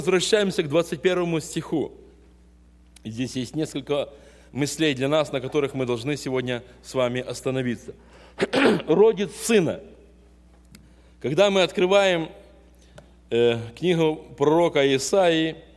Возвращаемся к 21 стиху. Здесь есть несколько мыслей для нас, на которых мы должны сегодня с вами остановиться. Родит сына. Когда мы открываем книгу пророка Исаии,